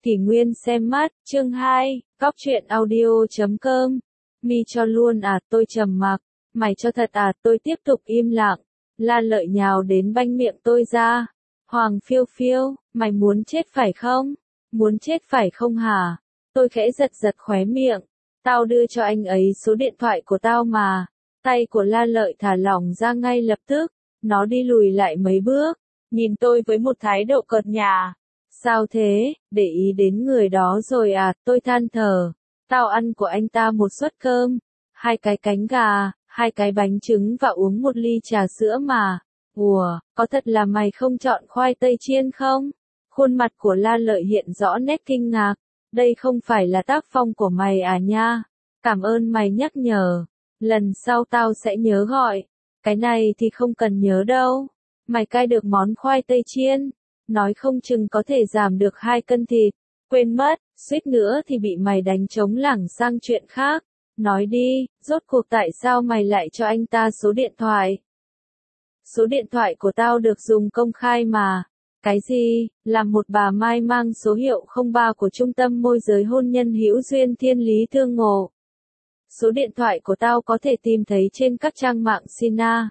Kỷ Nguyên xem mắt, chương 2, Cóc truyện audio.com. Mi cho luôn à, tôi trầm mặc. Mày cho thật à, tôi tiếp tục im lặng. La Lợi nhào đến banh miệng tôi ra. Hoàng Phiêu Phiêu, mày muốn chết phải không? Muốn chết phải không hả? Tôi khẽ giật giật khóe miệng. Tao đưa cho anh ấy số điện thoại của tao mà. Tay của La Lợi thả lỏng ra ngay lập tức. Nó đi lùi lại mấy bước, nhìn tôi với một thái độ cợt nhả. Sao thế, để ý đến người đó rồi à, tôi than thở. Tao ăn của anh ta một suất cơm, 2 cái cánh gà, 2 cái bánh trứng và uống 1 ly trà sữa mà. Ủa, có thật là mày không chọn khoai tây chiên không? Khuôn mặt của La Lợi hiện rõ nét kinh ngạc. Đây không phải là tác phong của mày à nha. Cảm ơn mày nhắc nhở. Lần sau tao sẽ nhớ gọi. Cái này thì không cần nhớ đâu. Mày cai được món khoai tây chiên. Nói không chừng có thể giảm được 2 cân thịt. Quên mất, suýt nữa thì bị mày đánh trống lảng sang chuyện khác. Nói đi, rốt cuộc tại sao mày lại cho anh ta số điện thoại? Số điện thoại của tao được dùng công khai mà. Cái gì, là một bà Mai mang số hiệu 03 của Trung tâm Môi giới Hôn nhân Hữu duyên Thiên Lý Thương Ngộ. Số điện thoại của tao có thể tìm thấy trên các trang mạng Sina,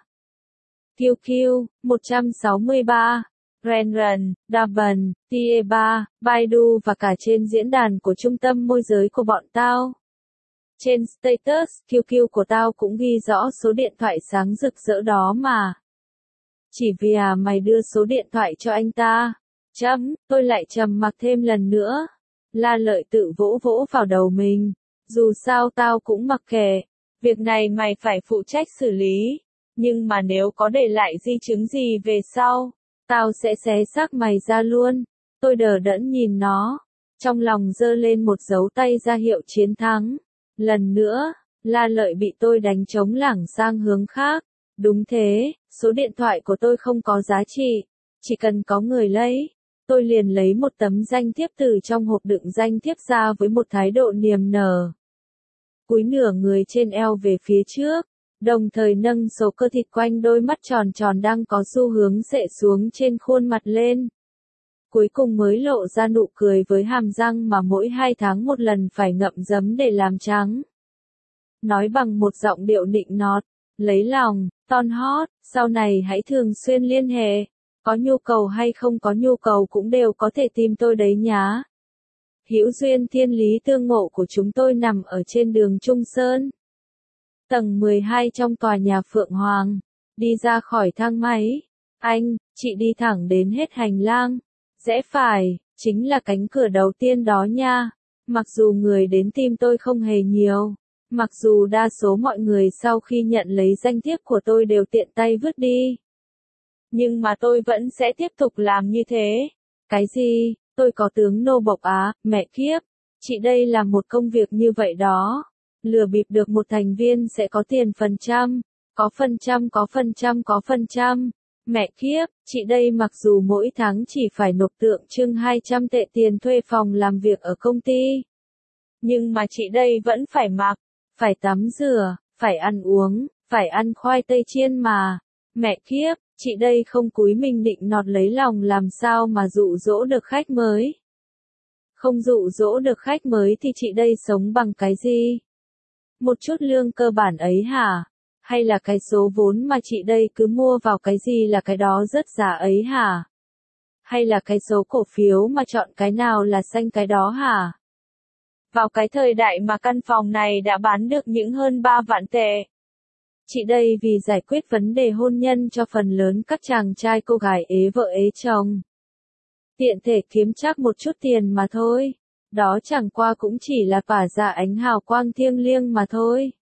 QQ, 163, Renren, Daban, Tie3, Baidu và cả trên diễn đàn của trung tâm môi giới của bọn tao. Trên status QQ của tao cũng ghi rõ số điện thoại sáng rực rỡ đó mà. Chỉ vì mày đưa số điện thoại cho anh ta. Tôi lại trầm mặc thêm lần nữa. La Lợi tự vỗ vỗ vào đầu mình. Dù sao tao cũng mặc kệ. Việc này mày phải phụ trách xử lý. Nhưng mà nếu có để lại di chứng gì về sau, tao sẽ xé xác mày ra luôn. Tôi đờ đẫn nhìn nó. Trong lòng giơ lên một dấu tay ra hiệu chiến thắng. Lần nữa, La Lợi bị tôi đánh trống lảng sang hướng khác. Đúng thế, số điện thoại của tôi không có giá trị. Chỉ cần có người lấy. Tôi liền lấy một tấm danh thiếp từ trong hộp đựng danh thiếp ra với một thái độ niềm nở. Cúi nửa người trên eo về phía trước, đồng thời nâng số cơ thịt quanh đôi mắt tròn tròn đang có xu hướng xệ xuống trên khuôn mặt lên. Cuối cùng mới lộ ra nụ cười với hàm răng mà mỗi 2 tháng một lần phải ngậm giấm để làm trắng. Nói bằng một giọng điệu nịnh nọt, lấy lòng, ton hót, sau này hãy thường xuyên liên hệ. Có nhu cầu hay không có nhu cầu cũng đều có thể tìm tôi đấy nhá. Hữu duyên Thiên Lý Thương Ngộ của chúng tôi nằm ở trên đường Trung Sơn, tầng 12 trong tòa nhà Phượng Hoàng. Đi ra khỏi thang máy, chị đi thẳng đến hết hành lang, rẽ phải, chính là cánh cửa đầu tiên đó nha. Mặc dù người đến tìm tôi không hề nhiều, mặc dù đa số mọi người sau khi nhận lấy danh thiếp của tôi đều tiện tay vứt đi, nhưng mà tôi vẫn sẽ tiếp tục làm như thế. Cái gì? Tôi có tướng nô bộc á, mẹ kiếp. Chị đây là một công việc như vậy đó. Lừa bịp được một thành viên sẽ có tiền phần trăm. Có phần trăm, có phần trăm, có phần trăm. Mẹ kiếp, chị đây mặc dù mỗi tháng chỉ phải nộp tượng trưng 200 tệ tiền thuê phòng làm việc ở công ty, nhưng mà chị đây vẫn phải mặc, phải tắm rửa, phải ăn uống, phải ăn khoai tây chiên mà. Mẹ kiếp, chị đây không cúi mình định nọt lấy lòng làm sao mà dụ dỗ được khách mới. Không dụ dỗ được khách mới thì chị đây sống bằng cái gì? Một chút lương cơ bản ấy hả? Hay là cái số vốn mà chị đây cứ mua vào cái gì là cái đó rớt giá ấy hả? Hay là cái số cổ phiếu mà chọn cái nào là xanh cái đó hả? Vào cái thời đại mà căn phòng này đã bán được những hơn 3 vạn tệ. Chị đây vì giải quyết vấn đề hôn nhân cho phần lớn các chàng trai cô gái ế vợ ế chồng. Tiện thể kiếm chắc một chút tiền mà thôi. Đó chẳng qua cũng chỉ là tỏa ra ánh hào quang thiêng liêng mà thôi.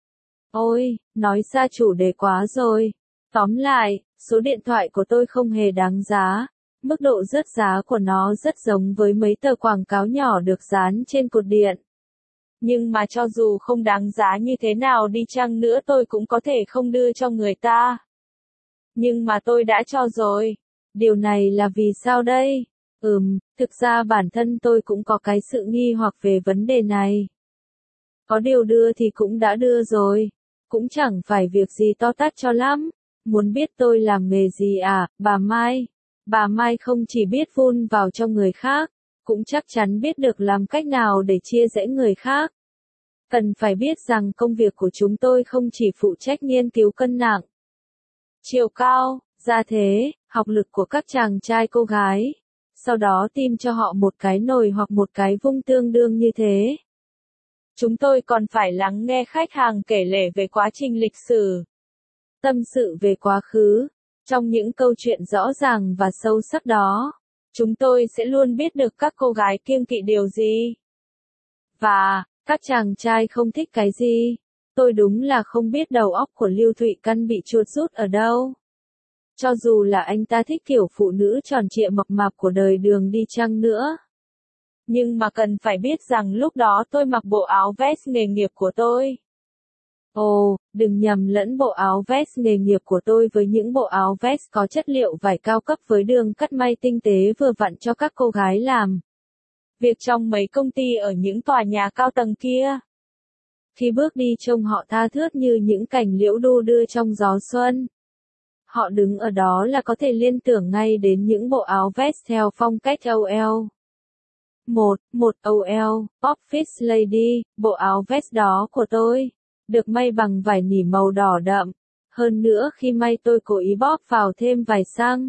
Ôi, nói ra chủ đề quá rồi. Tóm lại, số điện thoại của tôi không hề đáng giá. Mức độ rớt giá của nó rất giống với mấy tờ quảng cáo nhỏ được dán trên cột điện. Nhưng mà cho dù không đáng giá như thế nào đi chăng nữa tôi cũng có thể không đưa cho người ta. Nhưng mà tôi đã cho rồi. Điều này là vì sao đây? Thực ra bản thân tôi cũng có cái sự nghi hoặc về vấn đề này. Có điều đưa thì cũng đã đưa rồi. Cũng chẳng phải việc gì to tát cho lắm. Muốn biết tôi làm nghề gì à, bà Mai? Bà Mai không chỉ biết vun vào cho người khác, cũng chắc chắn biết được làm cách nào để chia rẽ người khác. Cần phải biết rằng công việc của chúng tôi không chỉ phụ trách nghiên cứu cân nặng, chiều cao, gia thế, học lực của các chàng trai cô gái, sau đó tìm cho họ một cái nồi hoặc một cái vung tương đương như thế. Chúng tôi còn phải lắng nghe khách hàng kể lể về quá trình lịch sử, tâm sự về quá khứ. Trong những câu chuyện rõ ràng và sâu sắc đó, chúng tôi sẽ luôn biết được các cô gái kiêng kỵ điều gì. Và, các chàng trai không thích cái gì. Tôi đúng là không biết đầu óc của Lưu Thụy Căn bị chuột rút ở đâu. Cho dù là anh ta thích kiểu phụ nữ tròn trịa mập mạp của đời Đường đi chăng nữa. Nhưng mà cần phải biết rằng lúc đó tôi mặc bộ áo vest nghề nghiệp của tôi. Ồ, đừng nhầm lẫn bộ áo vest nghề nghiệp của tôi với những bộ áo vest có chất liệu vải cao cấp với đường cắt may tinh tế vừa vặn cho các cô gái làm việc trong mấy công ty ở những tòa nhà cao tầng kia. Khi bước đi trông họ tha thướt như những cành liễu đu đưa trong gió xuân. Họ đứng ở đó là có thể liên tưởng ngay đến những bộ áo vest theo phong cách OL. Một OL, Office Lady, bộ áo vest đó của tôi, được may bằng vải nỉ màu đỏ đậm. Hơn nữa khi may tôi cố ý bóp vào thêm vài xăng.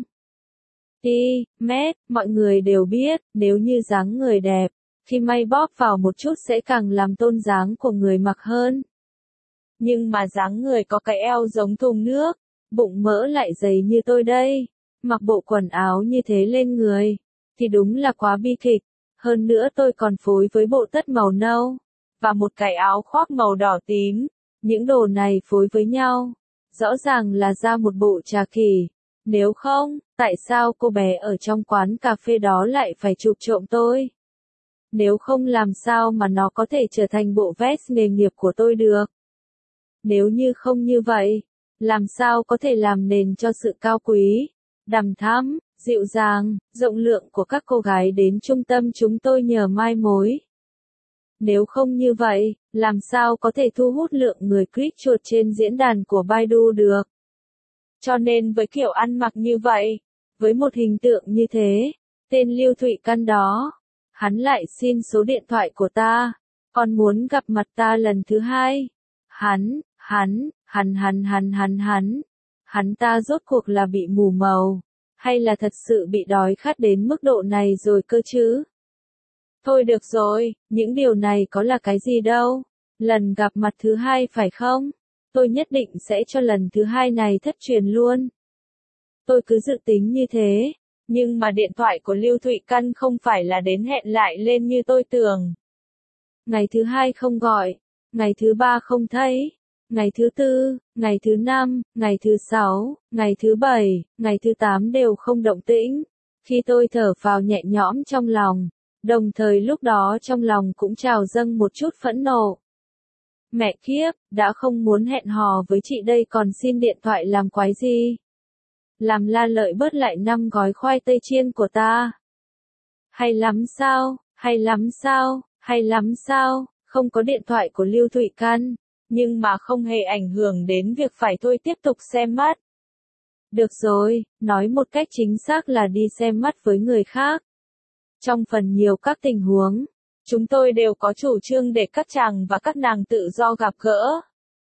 Mét, mọi người đều biết, nếu như dáng người đẹp, khi may bóp vào một chút sẽ càng làm tôn dáng của người mặc hơn. Nhưng mà dáng người có cái eo giống thùng nước, bụng mỡ lại dày như tôi đây, mặc bộ quần áo như thế lên người, thì đúng là quá bi kịch. Hơn nữa tôi còn phối với bộ tất màu nâu, và một cái áo khoác màu đỏ tím. Những đồ này phối với nhau, rõ ràng là ra một bộ trà kỳ. Nếu không, tại sao cô bé ở trong quán cà phê đó lại phải chụp trộm tôi? Nếu không làm sao mà nó có thể trở thành bộ vest nghề nghiệp của tôi được? Nếu như không như vậy, làm sao có thể làm nền cho sự cao quý, đằm thắm, dịu dàng, rộng lượng của các cô gái đến trung tâm chúng tôi nhờ mai mối? Nếu không như vậy, làm sao có thể thu hút lượng người click chuột trên diễn đàn của Baidu được? Cho nên với kiểu ăn mặc như vậy, với một hình tượng như thế, tên Lưu Thụy Căn đó, hắn lại xin số điện thoại của ta, còn muốn gặp mặt ta lần thứ hai. Hắn ta rốt cuộc là bị mù màu, hay là thật sự bị đói khát đến mức độ này rồi cơ chứ? Thôi được rồi, những điều này có là cái gì đâu. Lần gặp mặt thứ hai phải không? Tôi nhất định sẽ cho lần thứ hai này thất truyền luôn. Tôi cứ dự tính như thế, nhưng mà điện thoại của Lưu Thụy Căn không phải là đến hẹn lại lên như tôi tưởng. Ngày thứ hai không gọi, ngày thứ ba không thấy, ngày thứ tư, ngày thứ năm, ngày thứ sáu, ngày thứ bảy, ngày thứ tám đều không động tĩnh. Khi tôi thở phào nhẹ nhõm trong lòng, đồng thời lúc đó trong lòng cũng trào dâng một chút phẫn nộ. Mẹ kiếp, đã không muốn hẹn hò với chị đây còn xin điện thoại làm quái gì? Làm La Lợi bớt lại 5 gói khoai tây chiên của ta. Hay lắm sao, hay lắm sao, hay lắm sao, không có điện thoại của Lưu Thụy Căn, nhưng mà không hề ảnh hưởng đến việc phải thôi tiếp tục xem mắt. Được rồi, nói một cách chính xác là đi xem mắt với người khác. Trong phần nhiều các tình huống, chúng tôi đều có chủ trương để các chàng và các nàng tự do gặp gỡ.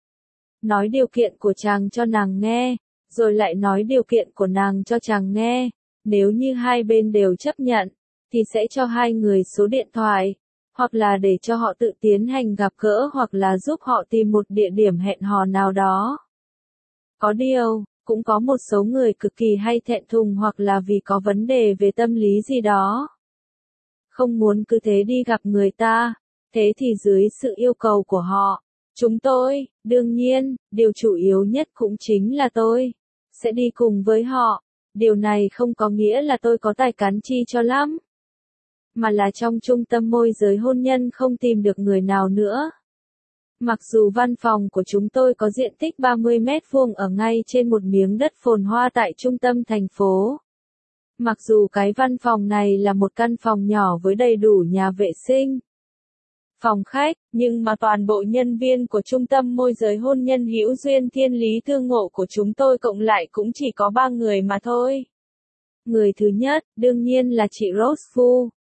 Nói điều kiện của chàng cho nàng nghe, rồi lại nói điều kiện của nàng cho chàng nghe. Nếu như hai bên đều chấp nhận, thì sẽ cho hai người số điện thoại, hoặc là để cho họ tự tiến hành gặp gỡ hoặc là giúp họ tìm một địa điểm hẹn hò nào đó. Có điều, cũng có một số người cực kỳ hay thẹn thùng hoặc là vì có vấn đề về tâm lý gì đó. Không muốn cứ thế đi gặp người ta, thế thì dưới sự yêu cầu của họ, chúng tôi, đương nhiên, điều chủ yếu nhất cũng chính là tôi, sẽ đi cùng với họ. Điều này không có nghĩa là tôi có tài cán chi cho lắm, mà là trong trung tâm môi giới hôn nhân không tìm được người nào nữa. Mặc dù văn phòng của chúng tôi có diện tích 30 mét vuông ở ngay trên một miếng đất phồn hoa tại trung tâm thành phố. Mặc dù cái văn phòng này là một căn phòng nhỏ với đầy đủ nhà vệ sinh, phòng khách, nhưng mà toàn bộ nhân viên của trung tâm môi giới hôn nhân Hữu Duyên Thiên Lý Thương Ngộ của chúng tôi cộng lại cũng chỉ có 3 người mà thôi. Người thứ nhất, đương nhiên là chị Rose Fu.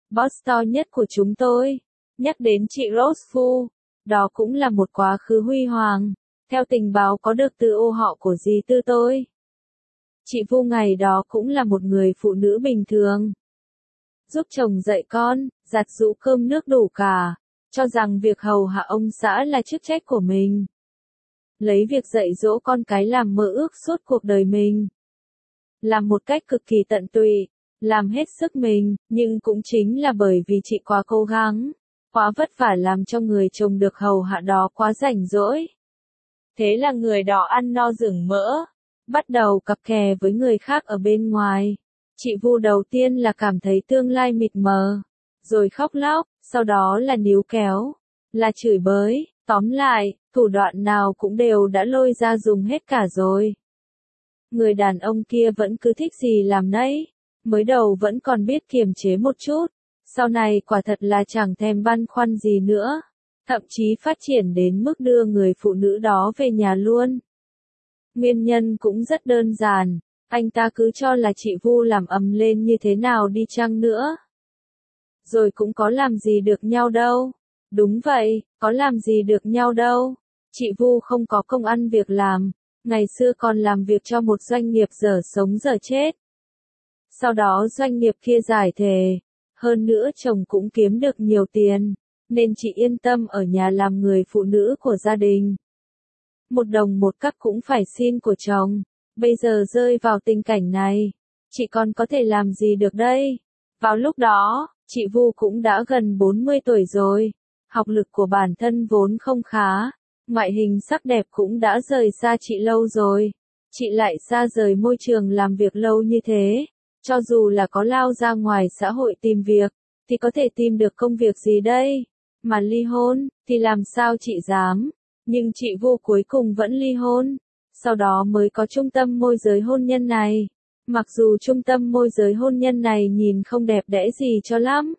boss to nhất của chúng tôi. Nhắc đến chị Rose Fu, đó cũng là một quá khứ huy hoàng. Theo tình báo có được từ ô họ của dì tư tôi. Chị Vu ngày đó cũng là một người phụ nữ bình thường. Giúp chồng dạy con, giặt giũ cơm nước đủ cả, cho rằng việc hầu hạ ông xã là chức trách của mình. Lấy việc dạy dỗ con cái làm mơ ước suốt cuộc đời mình. Làm một cách cực kỳ tận tụy, làm hết sức mình, nhưng cũng chính là bởi vì chị quá cố gắng, quá vất vả làm cho người chồng được hầu hạ đó quá rảnh rỗi. Thế là người đó ăn no rừng mỡ, bắt đầu cặp kè với người khác ở bên ngoài. Chị Vu đầu tiên là cảm thấy tương lai mịt mờ, rồi khóc lóc, sau đó là níu kéo, là chửi bới, tóm lại, thủ đoạn nào cũng đều đã lôi ra dùng hết cả rồi. Người đàn ông kia vẫn cứ thích gì làm nấy, mới đầu vẫn còn biết kiềm chế một chút, sau này quả thật là chẳng thèm băn khoăn gì nữa, thậm chí phát triển đến mức đưa người phụ nữ đó về nhà luôn. Nguyên nhân cũng rất đơn giản, anh ta cứ cho là chị Vu làm ầm lên như thế nào đi chăng nữa. Rồi cũng có làm gì được nhau đâu. Đúng vậy, có làm gì được nhau đâu. Chị Vu không có công ăn việc làm, ngày xưa còn làm việc cho một doanh nghiệp dở sống dở chết. Sau đó doanh nghiệp kia giải thể, hơn nữa chồng cũng kiếm được nhiều tiền, nên chị yên tâm ở nhà làm người phụ nữ của gia đình. Một đồng một cắc cũng phải xin của chồng, bây giờ rơi vào tình cảnh này, chị còn có thể làm gì được đây? Vào lúc đó, chị Vu cũng đã gần 40 tuổi rồi, học lực của bản thân vốn không khá, ngoại hình sắc đẹp cũng đã rời xa chị lâu rồi, chị lại xa rời môi trường làm việc lâu như thế, cho dù là có lao ra ngoài xã hội tìm việc, thì có thể tìm được công việc gì đây? Mà ly hôn, thì làm sao chị dám? Nhưng chị Vu cuối cùng vẫn ly hôn, sau đó mới có trung tâm môi giới hôn nhân này. Mặc dù trung tâm môi giới hôn nhân này nhìn không đẹp đẽ gì cho lắm.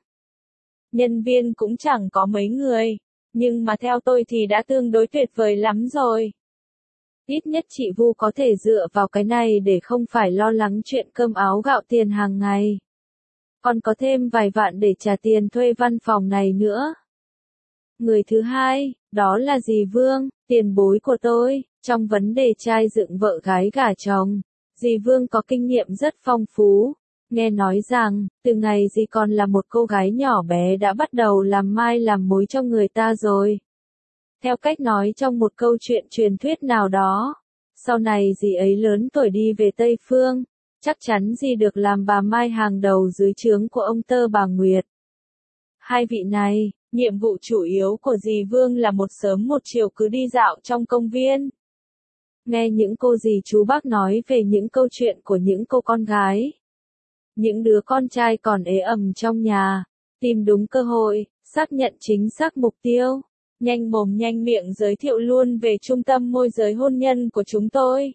Nhân viên cũng chẳng có mấy người, nhưng mà theo tôi thì đã tương đối tuyệt vời lắm rồi. Ít nhất chị Vu có thể dựa vào cái này để không phải lo lắng chuyện cơm áo gạo tiền hàng ngày. Còn có thêm vài vạn để trả tiền thuê văn phòng này nữa. Người thứ hai, đó là dì Vương, tiền bối của tôi, trong vấn đề trai dựng vợ gái gả chồng. Dì Vương có kinh nghiệm rất phong phú. Nghe nói rằng, từ ngày dì còn là một cô gái nhỏ bé đã bắt đầu làm mai làm mối cho người ta rồi. Theo cách nói trong một câu chuyện truyền thuyết nào đó, sau này dì ấy lớn tuổi đi về Tây Phương, chắc chắn dì được làm bà mai hàng đầu dưới trướng của ông Tơ bà Nguyệt. Hai vị này, nhiệm vụ chủ yếu của dì Vương là một sớm một chiều cứ đi dạo trong công viên. Nghe những cô dì chú bác nói về những câu chuyện của những cô con gái. Những đứa con trai còn ế ẩm trong nhà, tìm đúng cơ hội, xác nhận chính xác mục tiêu, nhanh mồm nhanh miệng giới thiệu luôn về trung tâm môi giới hôn nhân của chúng tôi.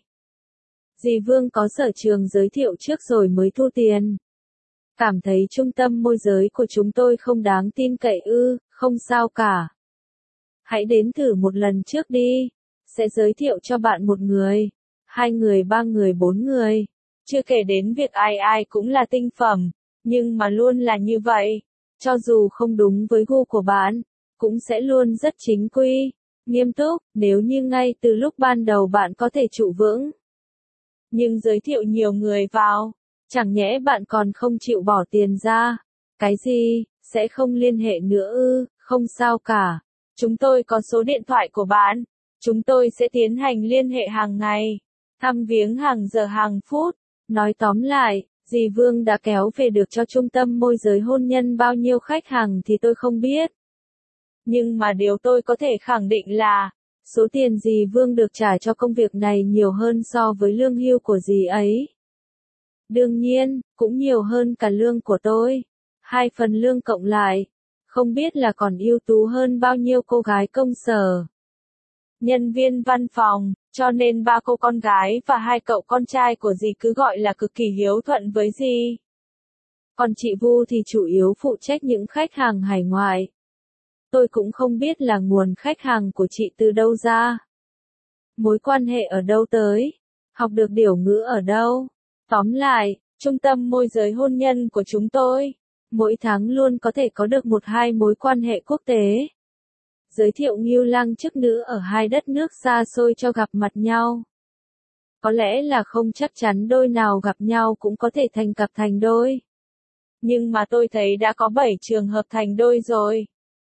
Dì Vương có sở trường giới thiệu trước rồi mới thu tiền. Cảm thấy trung tâm môi giới của chúng tôi không đáng tin cậy ư, không sao cả. Hãy đến thử một lần trước đi, sẽ giới thiệu cho bạn một người, hai người, ba người, bốn người. Chưa kể đến việc ai ai cũng là tinh phẩm, nhưng mà luôn là như vậy. Cho dù không đúng với gu của bạn, cũng sẽ luôn rất chính quy, nghiêm túc, nếu như ngay từ lúc ban đầu bạn có thể trụ vững. Nhưng giới thiệu nhiều người vào, chẳng nhẽ bạn còn không chịu bỏ tiền ra. Cái gì, sẽ không liên hệ nữa ư, không sao cả. Chúng tôi có số điện thoại của bạn, chúng tôi sẽ tiến hành liên hệ hàng ngày, thăm viếng hàng giờ hàng phút. Nói tóm lại, dì Vương đã kéo về được cho trung tâm môi giới hôn nhân bao nhiêu khách hàng thì tôi không biết. Nhưng mà điều tôi có thể khẳng định là, số tiền dì Vương được trả cho công việc này nhiều hơn so với lương hưu của dì ấy. Đương nhiên, cũng nhiều hơn cả lương của tôi. 2 phần lương cộng lại, không biết là còn ưu tú hơn bao nhiêu cô gái công sở. Nhân viên văn phòng, cho nên 3 cô con gái và 2 cậu con trai của dì cứ gọi là cực kỳ hiếu thuận với dì. Còn chị Vu thì chủ yếu phụ trách những khách hàng hải ngoại. Tôi cũng không biết là nguồn khách hàng của chị từ đâu ra. Mối quan hệ ở đâu tới, học được điều ngữ ở đâu. Tóm lại, trung tâm môi giới hôn nhân của chúng tôi mỗi tháng luôn có thể có được 1-2 mối quan hệ quốc tế. Giới thiệu Ngưu Lang chức nữ ở hai đất nước xa xôi cho gặp mặt nhau. Có lẽ là không chắc chắn đôi nào gặp nhau cũng có thể thành cặp thành đôi. Nhưng mà tôi thấy đã có 7 trường hợp thành đôi rồi.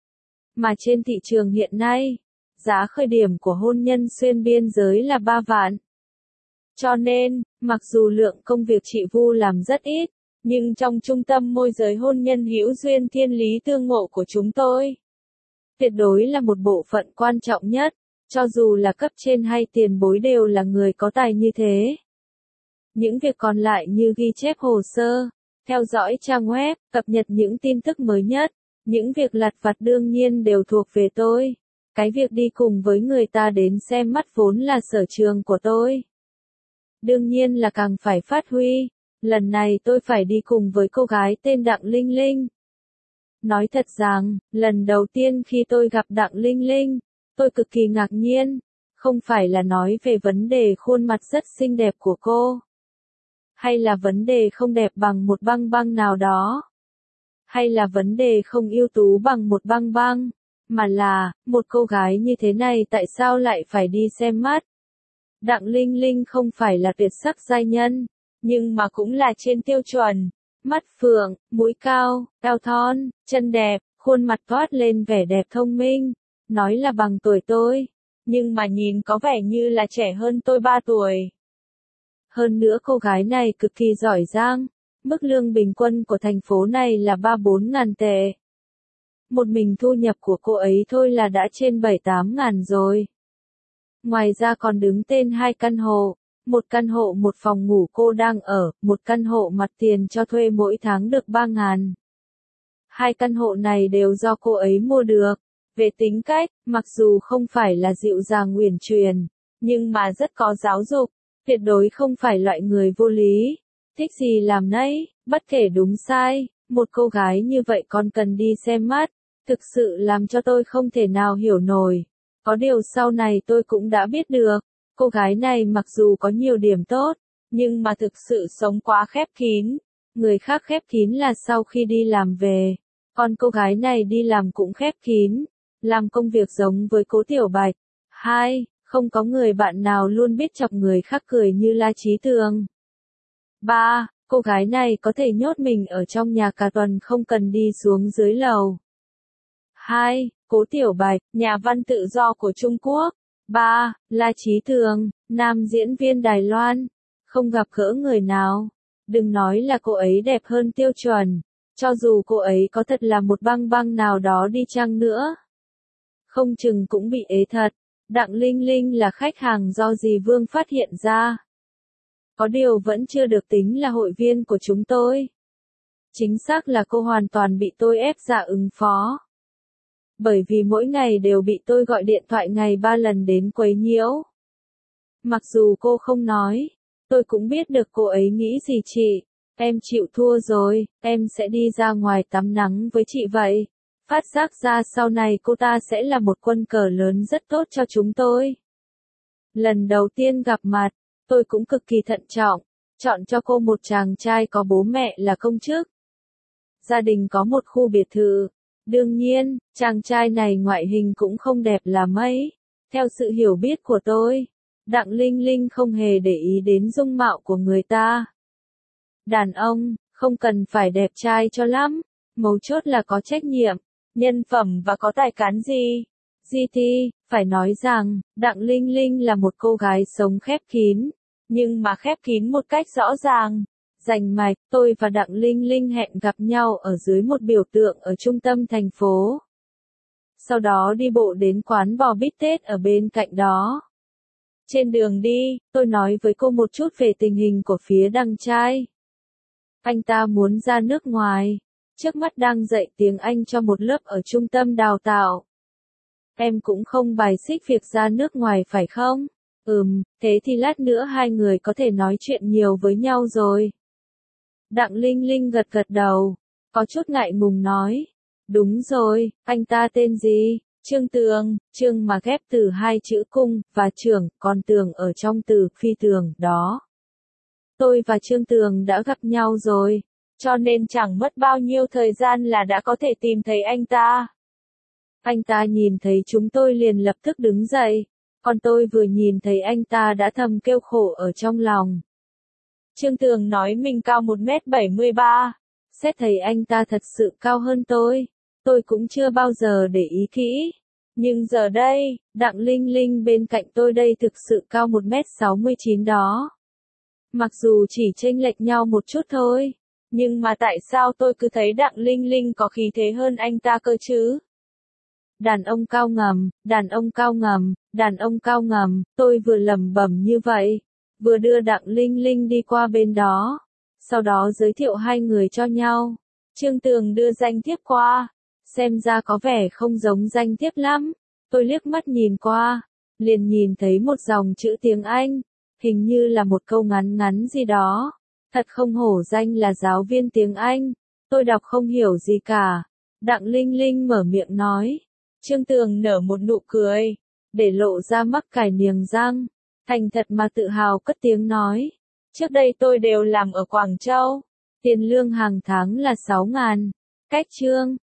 Mà trên thị trường hiện nay, giá khởi điểm của hôn nhân xuyên biên giới là 3 vạn. Cho nên, mặc dù lượng công việc chị Vu làm rất ít, nhưng trong trung tâm môi giới hôn nhân hữu duyên thiên lý tương ngộ của chúng tôi, tuyệt đối là một bộ phận quan trọng nhất, cho dù là cấp trên hay tiền bối đều là người có tài như thế. Những việc còn lại như ghi chép hồ sơ, theo dõi trang web, cập nhật những tin tức mới nhất, những việc lặt vặt đương nhiên đều thuộc về tôi. Cái việc đi cùng với người ta đến xem mắt vốn là sở trường của tôi. Đương nhiên là càng phải phát huy. Lần này tôi phải đi cùng với cô gái tên Đặng Linh Linh. Nói thật rằng, lần đầu tiên khi tôi gặp Đặng Linh Linh, tôi cực kỳ ngạc nhiên. Không phải là nói về vấn đề khuôn mặt rất xinh đẹp của cô, hay là vấn đề không đẹp bằng một băng băng nào đó, hay là vấn đề không ưu tú bằng một băng băng, mà là, một cô gái như thế này tại sao lại phải đi xem mắt. Đặng Linh Linh không phải là tuyệt sắc giai nhân, nhưng mà cũng là trên tiêu chuẩn. Mắt phượng, mũi cao, eo thon, chân đẹp, khuôn mặt toát lên vẻ đẹp thông minh. Nói là bằng tuổi tôi, nhưng mà nhìn có vẻ như là trẻ hơn tôi 3 tuổi. Hơn nữa cô gái này cực kỳ giỏi giang. Mức lương bình quân của thành phố này là 3-4 ngàn tệ. Một mình thu nhập của cô ấy thôi là đã trên 7-8 ngàn rồi. Ngoài ra còn đứng tên 2 căn hộ. Một căn hộ một phòng ngủ cô đang ở, một căn hộ mặt tiền cho thuê mỗi tháng được 3 ngàn. 2 căn hộ này đều do cô ấy mua được. Về tính cách, mặc dù không phải là dịu dàng uyển chuyển, nhưng mà rất có giáo dục, tuyệt đối không phải loại người vô lý. Thích gì làm nấy, bất kể đúng sai, một cô gái như vậy còn cần đi xem mắt, thực sự làm cho tôi không thể nào hiểu nổi. Có điều sau này tôi cũng đã biết được, cô gái này mặc dù có nhiều điểm tốt, nhưng mà thực sự sống quá khép kín. Người khác khép kín là sau khi đi làm về, còn cô gái này đi làm cũng khép kín, làm công việc giống với Cố Tiểu Bạch. 2. Không có người bạn nào luôn biết chọc người khác cười như La Chí Tường. 3. Cô gái này có thể nhốt mình ở trong nhà cả tuần không cần đi xuống dưới lầu. 2. Cố Tiểu Bạch, nhà văn tự do của Trung Quốc. 3. La Chí Tường, nam diễn viên Đài Loan. Không gặp gỡ người nào. Đừng nói là cô ấy đẹp hơn tiêu chuẩn. Cho dù cô ấy có thật là một băng băng nào đó đi chăng nữa, không chừng cũng bị ế thật. Đặng Linh Linh là khách hàng do dì Vương phát hiện ra. Có điều vẫn chưa được tính là hội viên của chúng tôi. Chính xác là cô hoàn toàn bị tôi ép dạ ứng phó. Bởi vì mỗi ngày đều bị tôi gọi điện thoại ngày 3 lần đến quấy nhiễu. Mặc dù cô không nói, tôi cũng biết được cô ấy nghĩ gì chị. Em chịu thua rồi, em sẽ đi ra ngoài tắm nắng với chị vậy. Phát giác ra sau này cô ta sẽ là một quân cờ lớn rất tốt cho chúng tôi. Lần đầu tiên gặp mặt, tôi cũng cực kỳ thận trọng, chọn cho cô một chàng trai có bố mẹ là công chức. Gia đình có một khu biệt thự. Đương nhiên, chàng trai này ngoại hình cũng không đẹp là mấy. Theo sự hiểu biết của tôi, Đặng Linh Linh không hề để ý đến dung mạo của người ta. Đàn ông, không cần phải đẹp trai cho lắm, mấu chốt là có trách nhiệm, nhân phẩm và có tài cán gì. GT, phải nói rằng, Đặng Linh Linh là một cô gái sống khép kín, nhưng mà khép kín một cách rõ ràng. Rành mạch, tôi và Đặng Linh Linh hẹn gặp nhau ở dưới một biểu tượng ở trung tâm thành phố. Sau đó đi bộ đến quán bò bít tết ở bên cạnh đó. Trên đường đi, tôi nói với cô một chút về tình hình của phía đăng trai. Anh ta muốn ra nước ngoài, trước mắt đang dạy tiếng Anh cho một lớp ở trung tâm đào tạo. Em cũng không bài xích việc ra nước ngoài phải không? Thế thì lát nữa hai người có thể nói chuyện nhiều với nhau rồi. Đặng Linh Linh gật gật đầu, có chút ngại ngùng nói. Đúng rồi, anh ta tên gì? Trương Tường, Trương mà ghép từ 2 chữ cung, và trưởng, còn tường ở trong từ phi tường, đó. Tôi và Trương Tường đã gặp nhau rồi. cho nên chẳng mất bao nhiêu thời gian là đã có thể tìm thấy anh ta. Anh ta nhìn thấy chúng tôi liền lập tức đứng dậy, còn tôi vừa nhìn thấy anh ta đã thầm kêu khổ ở trong lòng. Trương Tường nói mình cao 1m73, xét thấy anh ta thật sự cao hơn tôi cũng chưa bao giờ để ý kỹ. Nhưng giờ đây, Đặng Linh Linh bên cạnh tôi đây thực sự cao 1m69 đó. Mặc dù chỉ chênh lệch nhau một chút thôi, nhưng mà tại sao tôi cứ thấy Đặng Linh Linh có khí thế hơn anh ta cơ chứ? Đàn ông cao ngầm, đàn ông cao ngầm, đàn ông cao ngầm, tôi vừa lẩm bẩm như vậy, vừa đưa Đặng Linh Linh đi qua bên đó, sau đó giới thiệu hai người cho nhau. Trương Tường đưa danh thiếp qua, xem ra có vẻ không giống danh thiếp lắm, tôi liếc mắt nhìn qua, liền nhìn thấy một dòng chữ tiếng Anh, hình như là một câu ngắn ngắn gì đó, thật không hổ danh là giáo viên tiếng Anh, tôi đọc không hiểu gì cả. Đặng Linh Linh mở miệng nói. Trương Tường nở một nụ cười, để lộ ra mắc cài niềng răng, thành thật mà tự hào cất tiếng nói. Trước đây tôi đều làm ở Quảng Châu, tiền lương hàng tháng là 6.000, cách Trương